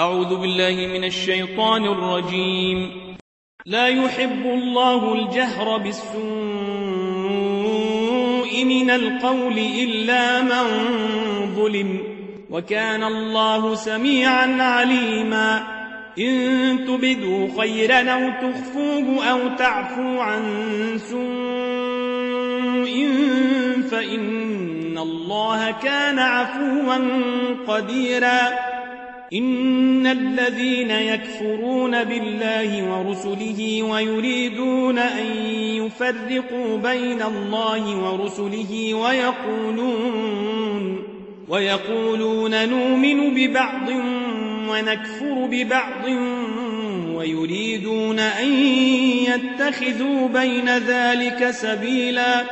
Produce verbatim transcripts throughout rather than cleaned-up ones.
أعوذ بالله من الشيطان الرجيم. لا يحب الله الجهر بالسوء من القول إلا من ظلم، وكان الله سميعا عليما. إن تبدوا خيرا أو تخفوه أو تعفو عن سوء فإن الله كان عفوا قديرا. إن الذين يكفرون بالله ورسله ويريدون أن يفرقوا بين الله ورسله ويقولون, ويقولون نؤمن ببعض ونكفر ببعض ويريدون أن يتخذوا بين ذلك سبيلا،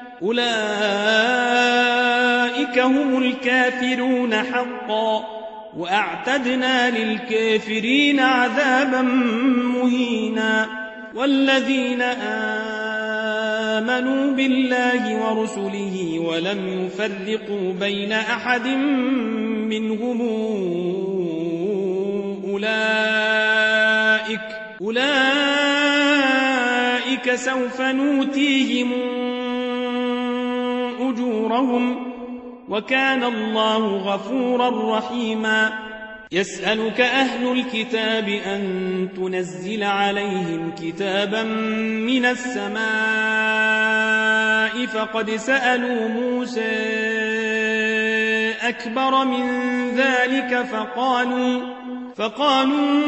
أولئك هم الكافرون حقا، وأعتدنا للكافرين عذابا مهينا. والذين آمنوا بالله ورسله ولم يفرقوا بين أحد منهم أولئك, أولئك سوف نؤتيهم أجورهم، وكان الله غفورا رحيما. يسألك أهل الكتاب أن تنزل عليهم كتابا من السماء، فقد سألوا موسى أكبر من ذلك فقالوا, فقالوا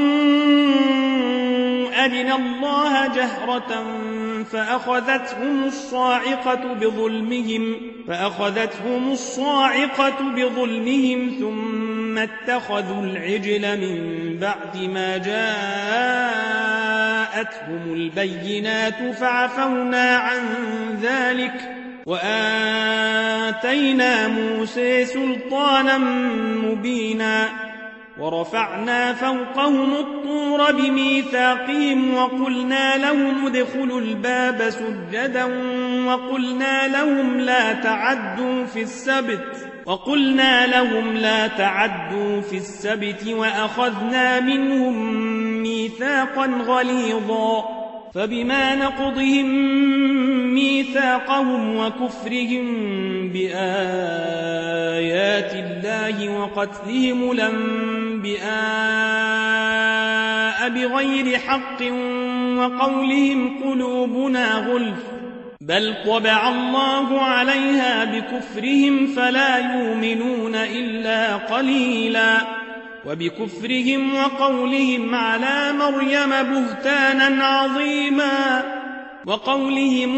أرنا الله جهرة فأخذتهم الصاعقة بظلمهم, فأخذتهم الصاعقة بظلمهم ثم اتخذوا العجل من بعد ما جاءتهم البينات فعفونا عن ذلك، وآتينا موسى سلطانا مبينا. ورفعنا فوقهم الطور بميثاقهم وقلنا لهم ادخلوا الباب سجدا وقلنا لهم لا تعدوا في السبت وقلنا لهم لا تعدوا في السبت وأخذنا منهم ميثاقا غليظا. فبما نقضهم ميثاقهم وكفرهم بآيات الله وقتلهم الأنبياء بغير حق وقولهم قلوبنا غلف، بل طبع الله عليها بكفرهم فلا يؤمنون إلا قليلا. وبكفرهم وقولهم على مريم بهتانا عظيما، وقولهم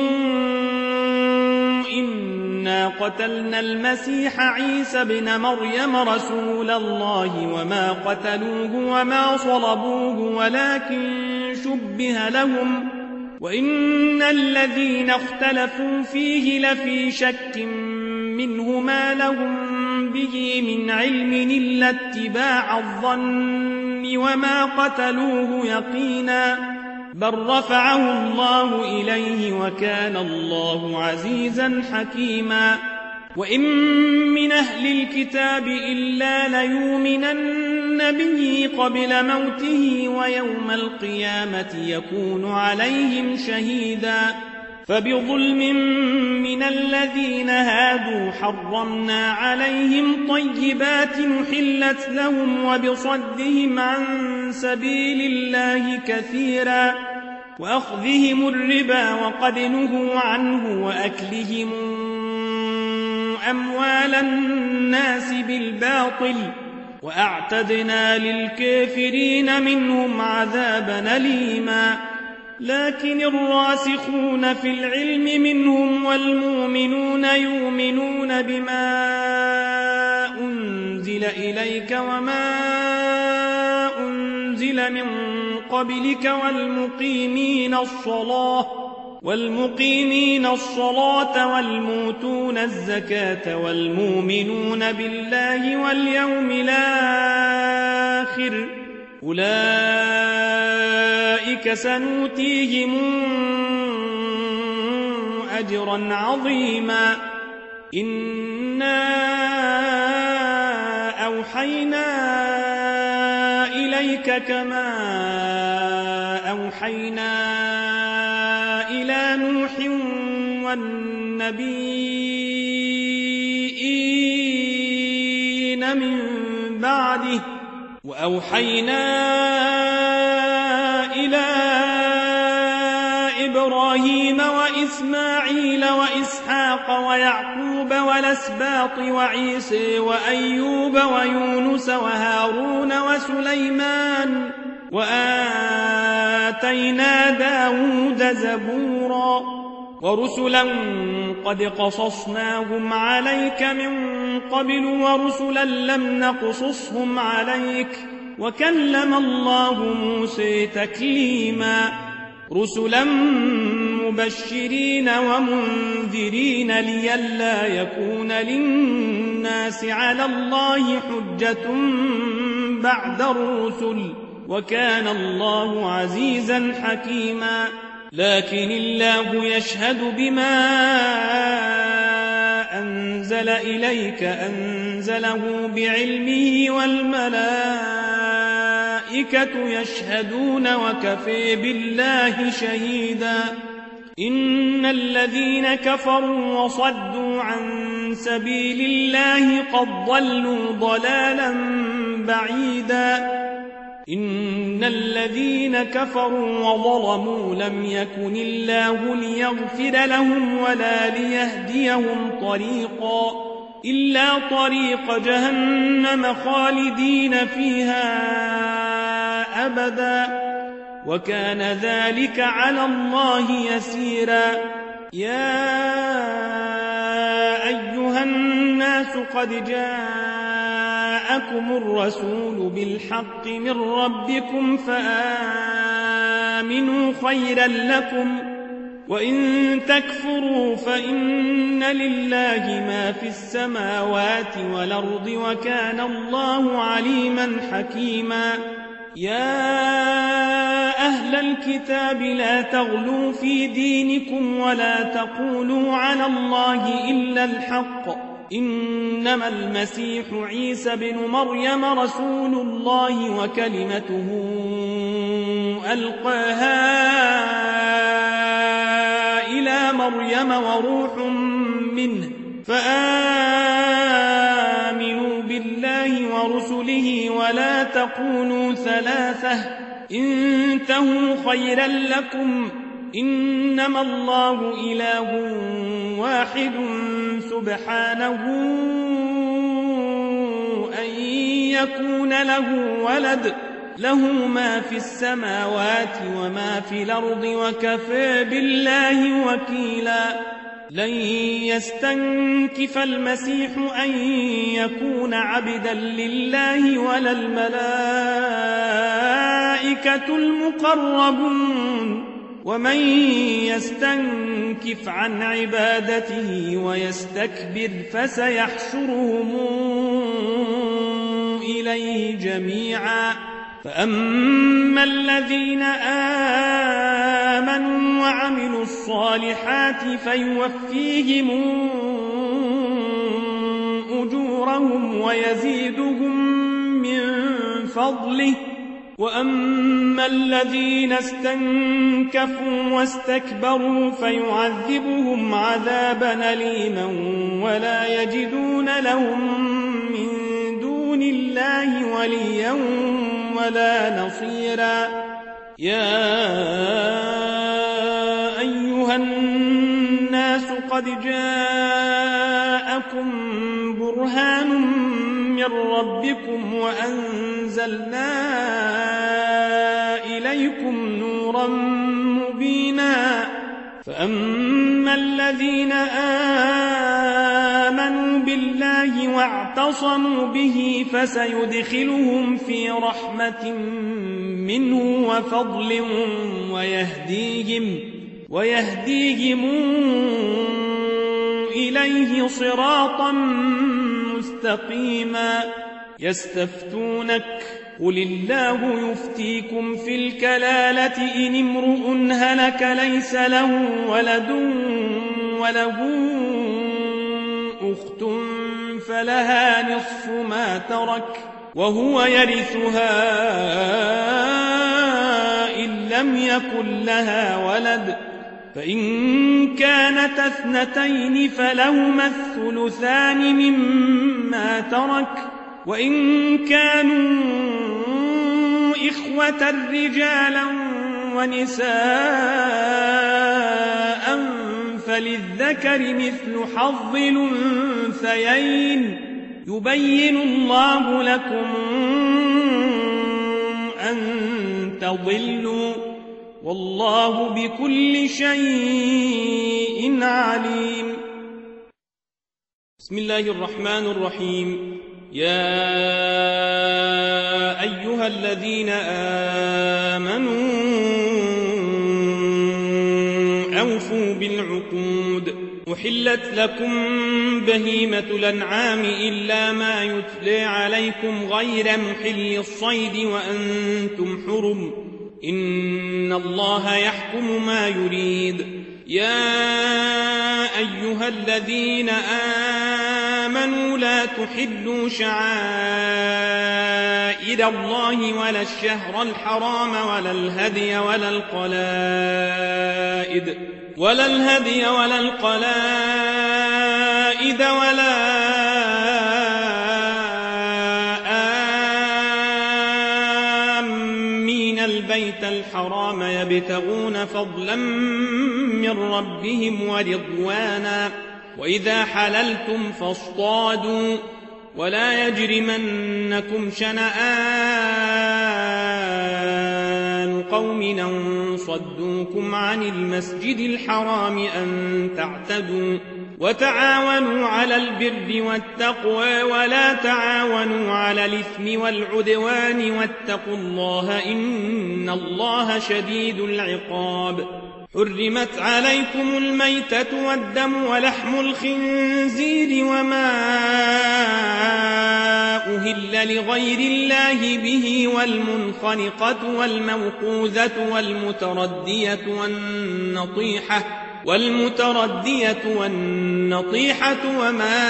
إنا قتلنا المسيح عيسى ابن مريم رسول الله وما قتلوه وما صلبوه ولكن شبه لهم، وإن الذين اختلفوا فيه لفي شك منه ما لهم به من علم إلا اتباع الظن وما قتلوه يقينا، بل رفعه الله إليه وكان الله عزيزا حكيما. وإن من أهل الكتاب إلا ليؤمنن به قبل موته ويوم القيامة يكون عليهم شهيدا. فبظلم من الذين هادوا حرمنا عليهم طيبات حلت لهم وبصدهم عن سبيل الله كثيرا، وأخذهم الربا وقد نهوا عنه وأكلهم أموال الناس بالباطل، وأعتدنا للكافرين منهم عذابا أليما. لكن الراسخون في العلم منهم والمؤمنون يؤمنون بما أنزل إليك وما أنزل من قبلك والمقيمين الصلاة والمقيمين الصلاة والموتون الزكاة والمؤمنون بالله واليوم الآخر، أولئك سنؤتيهم أجرا عظيما. إنا أوحينا إليك كما أوحينا إلى نوح والنبيين من بعده وأوحينا إلى إبراهيم وإسماعيل وإسحاق ويعقوب والأسباط وعيسى وأيوب ويونس وهارون وسليمان وآتينا داود زبورا ورسلا قد قصصناهم عليك من قبل ورسلا لم نقصصهم عليك وكلم الله موسى تكليما رسلا مبشرين ومنذرين لئلا يكون للناس على الله حجة بعد الرسل وكان الله عزيزا حكيما لكن الله يشهد بما أنزل إليك أنزله بعلمه والملائكة يشهدون وكفى بالله شهيدا إن الذين كفروا وصدوا عن سبيل الله قد ضلوا ضلالا بعيدا إن الذين كفروا وظلموا لم يكن الله ليغفر لهم ولا ليهديهم طريقا إلا طريق جهنم خالدين فيها أبدا وكان ذلك على الله يسيرا يا أيها الناس قد جاءكم الرسول بالحق من ربكم فآمنوا خيرا لكم وإن تكفروا فإن لله ما في السماوات والأرض وكان الله عليما حكيما يا أهل الكتاب لا تغلوا في دينكم ولا تقولوا على الله إلا الحق إنما المسيح عيسى بن مريم رسول الله وكلمته ألقاها إلى مريم وروح منه فآمنوا بالله ورسله ولا تقولوا ثلاثة انتهوا خيرا لكم إنما الله إله واحد سبحانه أن يكون له ولد له ما في السماوات وما في الأرض وكفى بالله وكيلا لن يستنكف المسيح أن يكون عبدا لله ولا الملائكة المقربون ومن يستنكف عن عبادته ويستكبر فسيحشرهم إليه جميعا فأما الذين آمنوا وعملوا الصالحات فيوفيهم أجورهم ويزيدهم من فضله وأما الذين استنكفوا واستكبروا فيعذبهم عذابا أليما ولا يجدون لهم من دون الله وليا ولا نصيرا يا أيها الناس قد جاءكم برهان من ربكم وأنزلنا إليكم نورا مبينا فأما الذين آمنوا بالله واعتصموا به فسيدخلهم في رحمة منه وفضل ويهديهم ويهديهم إليه صراطا مستقيما يستفتونك قل الله يفتيكم في الكلالة إن امرؤ هلك ليس له ولد وله أخت فلها نصف ما ترك وهو يرثها يكن لها ولد، فإن كانت اثنتين فلهما الثلثان مما ترك، وإن كانوا إخوة رجالا ونساء فللذكر مثل حظ الأنثيين، يبين الله لكم أن تضلوا، والله بكل شيء عليم. بسم الله الرحمن الرحيم. يا أيها الذين آمنوا أوفوا بالعقود، أحلت لكم بهيمة الأنعام إلا ما يتلى عليكم غير محل الصيد وأنتم حرم، إن الله يحكم ما يريد. يا أيها الذين آمنوا لا تحلوا شعائر الله ولا الشهر الحرام ولا الهدي ولا القلائد ولا الهدي ولا القلائد ولا آمين البيت الحرام يبتغون فضلا من ربهم ورضوانا، وإذا حللتم فاصطادوا، ولا يجرمنكم شنآن قوم أن صدوكم عن المسجد الحرام أن تعتدوا، وتعاونوا على البر والتقوى ولا تعاونوا على الإثم والعدوان، واتقوا الله إن الله شديد العقاب. حرمت عليكم الميتة والدم ولحم الخنزير وما أهل لغير الله به، والمنخنقة والموقوذة والمتردية والنطيحة والمتردية والنطيحة وما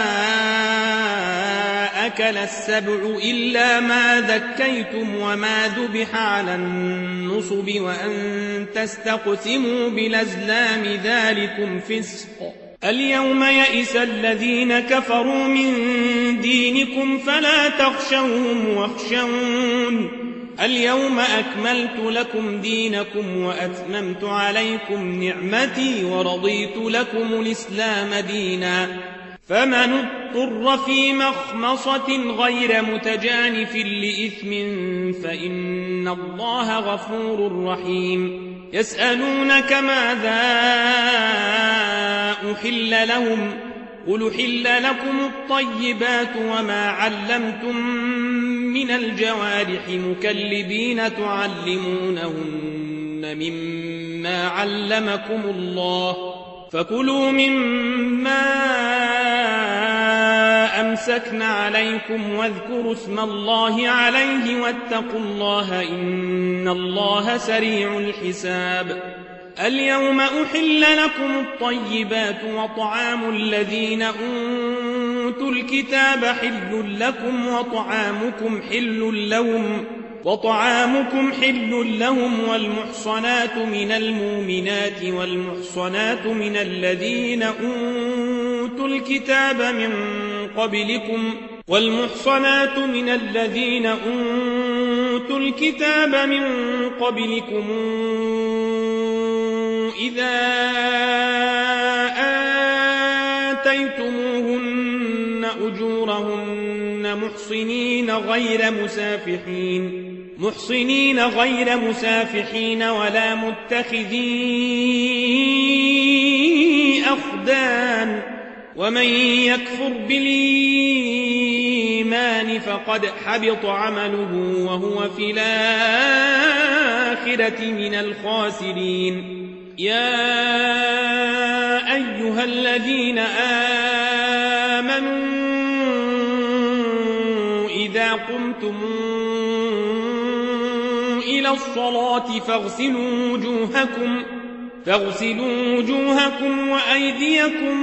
أكل السبع إلا ما ذكيتم وما ذبح على النصب وأن تستقسموا بالأزلام ذلكم فسق. اليوم يئس الذين كفروا من دينكم فلا تخشوهم واخشون، اليوم أكملت لكم دينكم وأتممت عليكم نعمتي ورضيت لكم الإسلام دينا، فمن اضطر في مخمصة غير متجانف لإثم فإن الله غفور رحيم. يسألونك ماذا أحل لهم، قل أحل لكم الطيبات وما علمتم من الجوارح مكلبين تعلمونهن مما علمكم الله، فكلوا مما أمسكن عليكم واذكروا اسم الله عليه واتقوا الله إن الله سريع الحساب. اليوم أحل لكم الطيبات وطعام الذين أوتوا الكتاب حل لكم وطعامكم حل لهم وطعامكم حل لهم والمحصنات من المؤمنات والمحصنات من الذين أوتوا الكتاب من قبلكم والمحصنات من الذين أوتوا الكتاب من قبلكم إذا آتيتموهن أجورهن محصنين غير مسافحين محصنين غير مسافحين ولا متخذي أخدان، ومن يكفر بالإيمان فقد حبط عمله وهو في الآخرة من الخاسرين. يا أيها الذين آمنوا إذا قمتم إلى الصلاة فاغسلوا وجوهكم فاغسلوا وجوهكم وأيديكم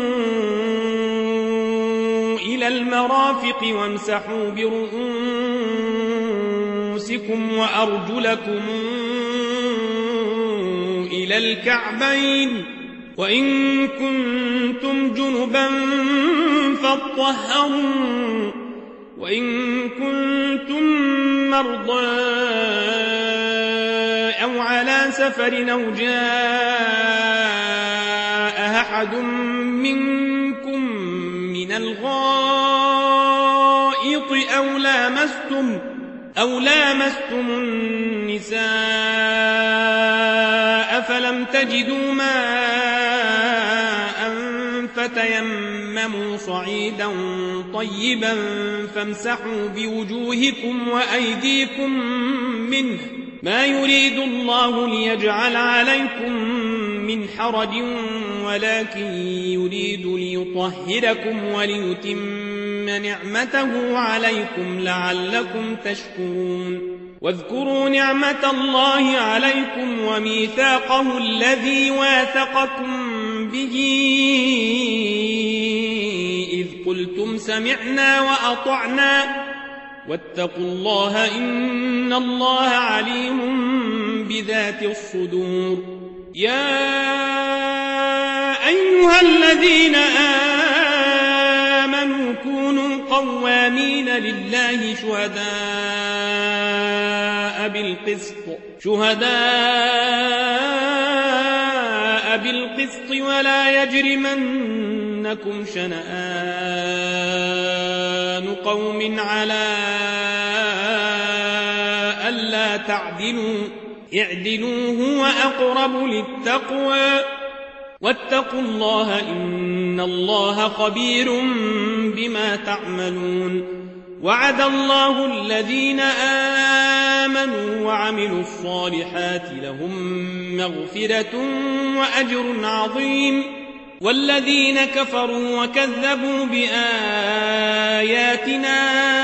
إلى المرافق وامسحوا برؤوسكم وأرجلكم إلى الكعبين وإن كنتم جنبا فاطهروا وإن كنتم مرضى أو على سفر أو جاء أحد منكم من الغائط أو لامستم أو لامستم النساء فلم تجدوا ماء فتيمموا صعيدا طيبا فامسحوا بوجوهكم وأيديكم منه ما يريد الله ليجعل عليكم من حرج ولكن يريد ليطهركم وليتم نعمته عليكم لعلكم تشكرون واذكروا نعمة الله عليكم وميثاقه الذي واثقكم به إذ قلتم سمعنا وأطعنا واتقوا الله إن الله عليم بذات الصدور يا أيها الذين آمنوا كونوا قوامين لله شهداء بالقسط شهداء بالقسط ولا يجرمنكم شنآن قوم على ألا تعدلوا اعدلوا هو أقرب للتقوى واتقوا الله إن الله خبير بما تعملون وعد الله الذين آمنوا وعملوا الصالحات لهم مغفرة وأجر عظيم والذين كفروا وكذبوا بآياتنا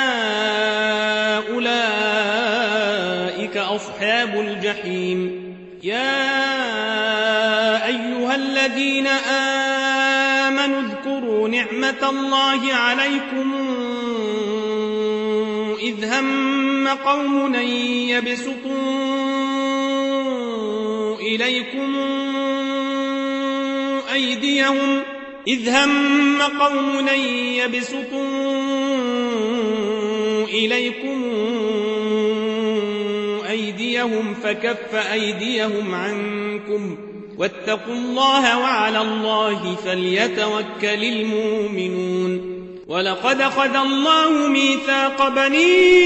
أولئك أصحاب الجحيم يا أيها الذين آمنوا اذكروا نعمة الله عليكم إذ هم قوم أن يبسطوا إليكم أيديهم إذ هم قوم أن يبسطوا إليكم أيديهم فكف أيديهم عنكم واتقوا الله وعلى الله فليتوكل المؤمنون ولقد أخذ الله ميثاق بني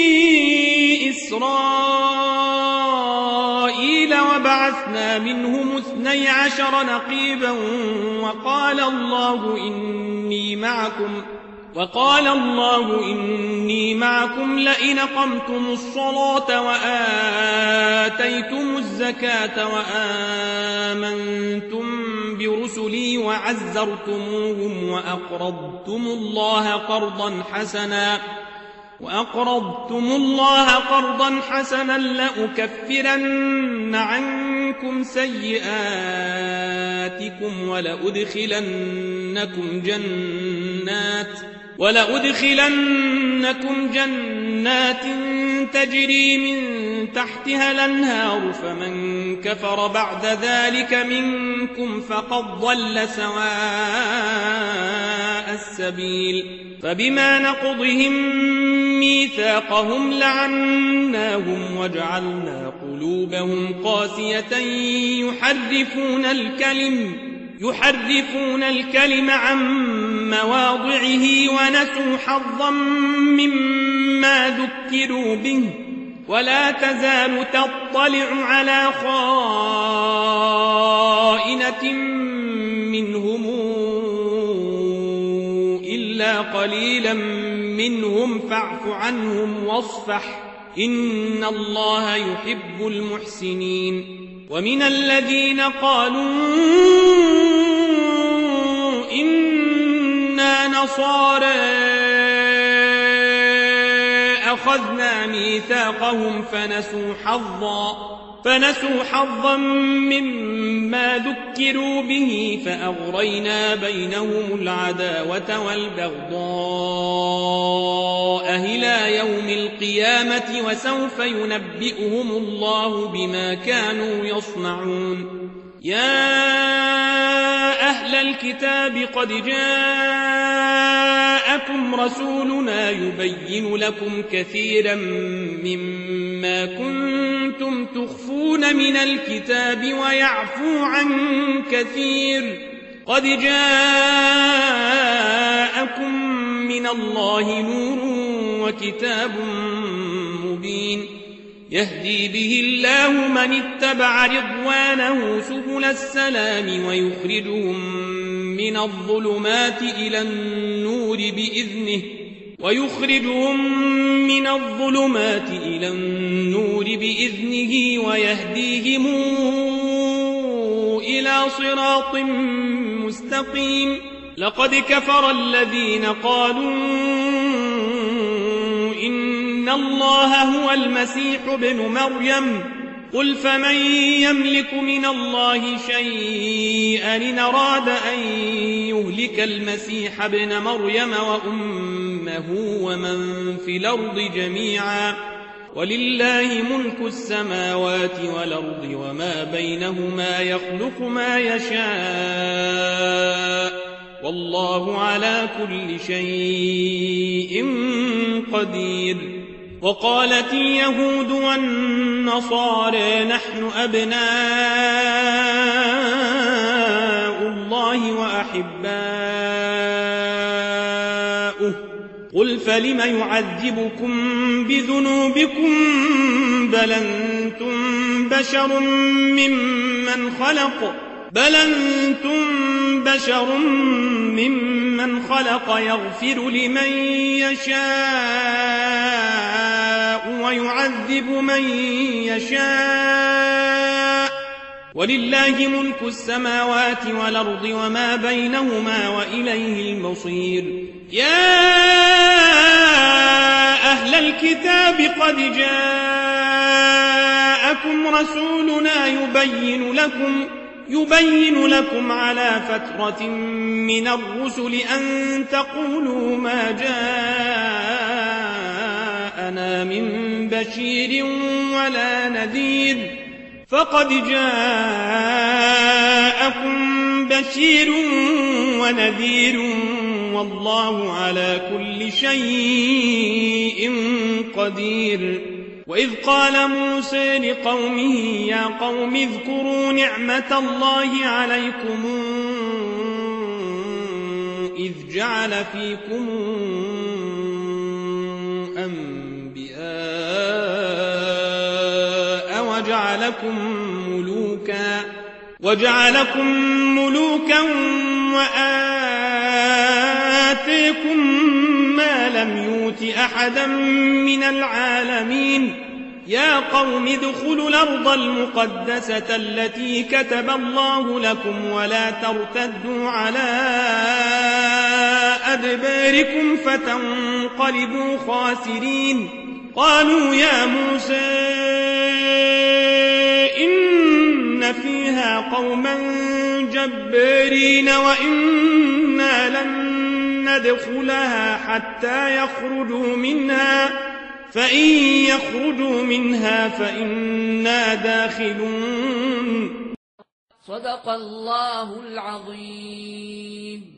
إسرائيل وبعثنا منهم اثني عشر نقيبا وقال الله إني معكم وقال الله إني معكم لئن أقمتم الصلاة وآتيتم الزكاة وآمنتم برسلي وعزرتموهم وأقرضتم الله قرضا حسنا وأقرضتم الله قرضا حسنا لأكفرن عنكم سيئاتكم ولأدخلنكم جنات ولأدخلنكم جنات تجري من تحتها الأنهار فمن كفر بعد ذلك منكم فقد ضل سواء السبيل فبما نقضهم ميثاقهم لعناهم وجعلنا قلوبهم قاسية يحرفون الكلم يحرفون الكلم عن مواضعه ونسوا حظا مما ذكروا به ولا تزال تطلع على خائنة منهم إلا قليلا منهم فاعف عنهم واصفح إن الله يحب المحسنين ومن الذين قالوا إنا نصارى أخذنا ميثاقهم فنسوا حظا فنسوا حظا مما ذكروا به فأغرينا بينهم العداوة والبغضاء إلى يوم القيامة وسوف ينبئهم الله بما كانوا يصنعون يا أهل الكتاب قد جاءكم رسولنا يبين لكم كثيرا مما كنتم تخفون من الكتاب ويعفو عن كثير قد جاءكم من الله نور وكتاب مبين يهدي به الله من اتبع رضوانه سبل السلام ويخرجهم من الظلمات إلى النور بإذنه ويخرجهم من الظلمات إلى النور بإذنه ويهديهم إلى صراط مستقيم لقد كفر الذين قالوا إن الله هو المسيح ابن مريم قل فمن يملك من الله شيئا إن أراد أن يهلك المسيح ابن مريم وأمه ومن في الأرض جميعا ولله ملك السماوات والأرض وما بينهما يخلق ما يشاء والله على كل شيء قدير وقالت اليهود والنصارى نحن أبناء الله وأحباؤه قل فلم يعذبكم بذنوبكم بل أنتم بشر ممن خلق بل أنتم بشر ممن خلق يغفر لمن يشاء ويعذب من يشاء ولله ملك السماوات والأرض وما بينهما وإليه المصير يا أهل الكتاب قد جاءكم رسولنا يبين لكم يبين لكم على فترة من الرسل أن تقولوا ما جاءنا من بشير ولا نذير فقد جاءكم بشير ونذير والله على كل شيء قدير وإذ قال موسى لقومه يا قوم اذكروا نعمة الله عليكم إذ جعل فيكم أنبياء وجعلكم ملوكا وجعلكم ملوكا وآتيكم ما لم يؤت أحدا من العالمين يا قوم ادخلوا الأرض المقدسة التي كتب الله لكم ولا ترتدوا على أدباركم فتنقلبوا خاسرين قالوا يا موسى إن فيها قوما جبارين وإنا لن ندخلها حتى يخرجوا منها فإن يخرجوا منها فإنا داخلون صدق الله العظيم.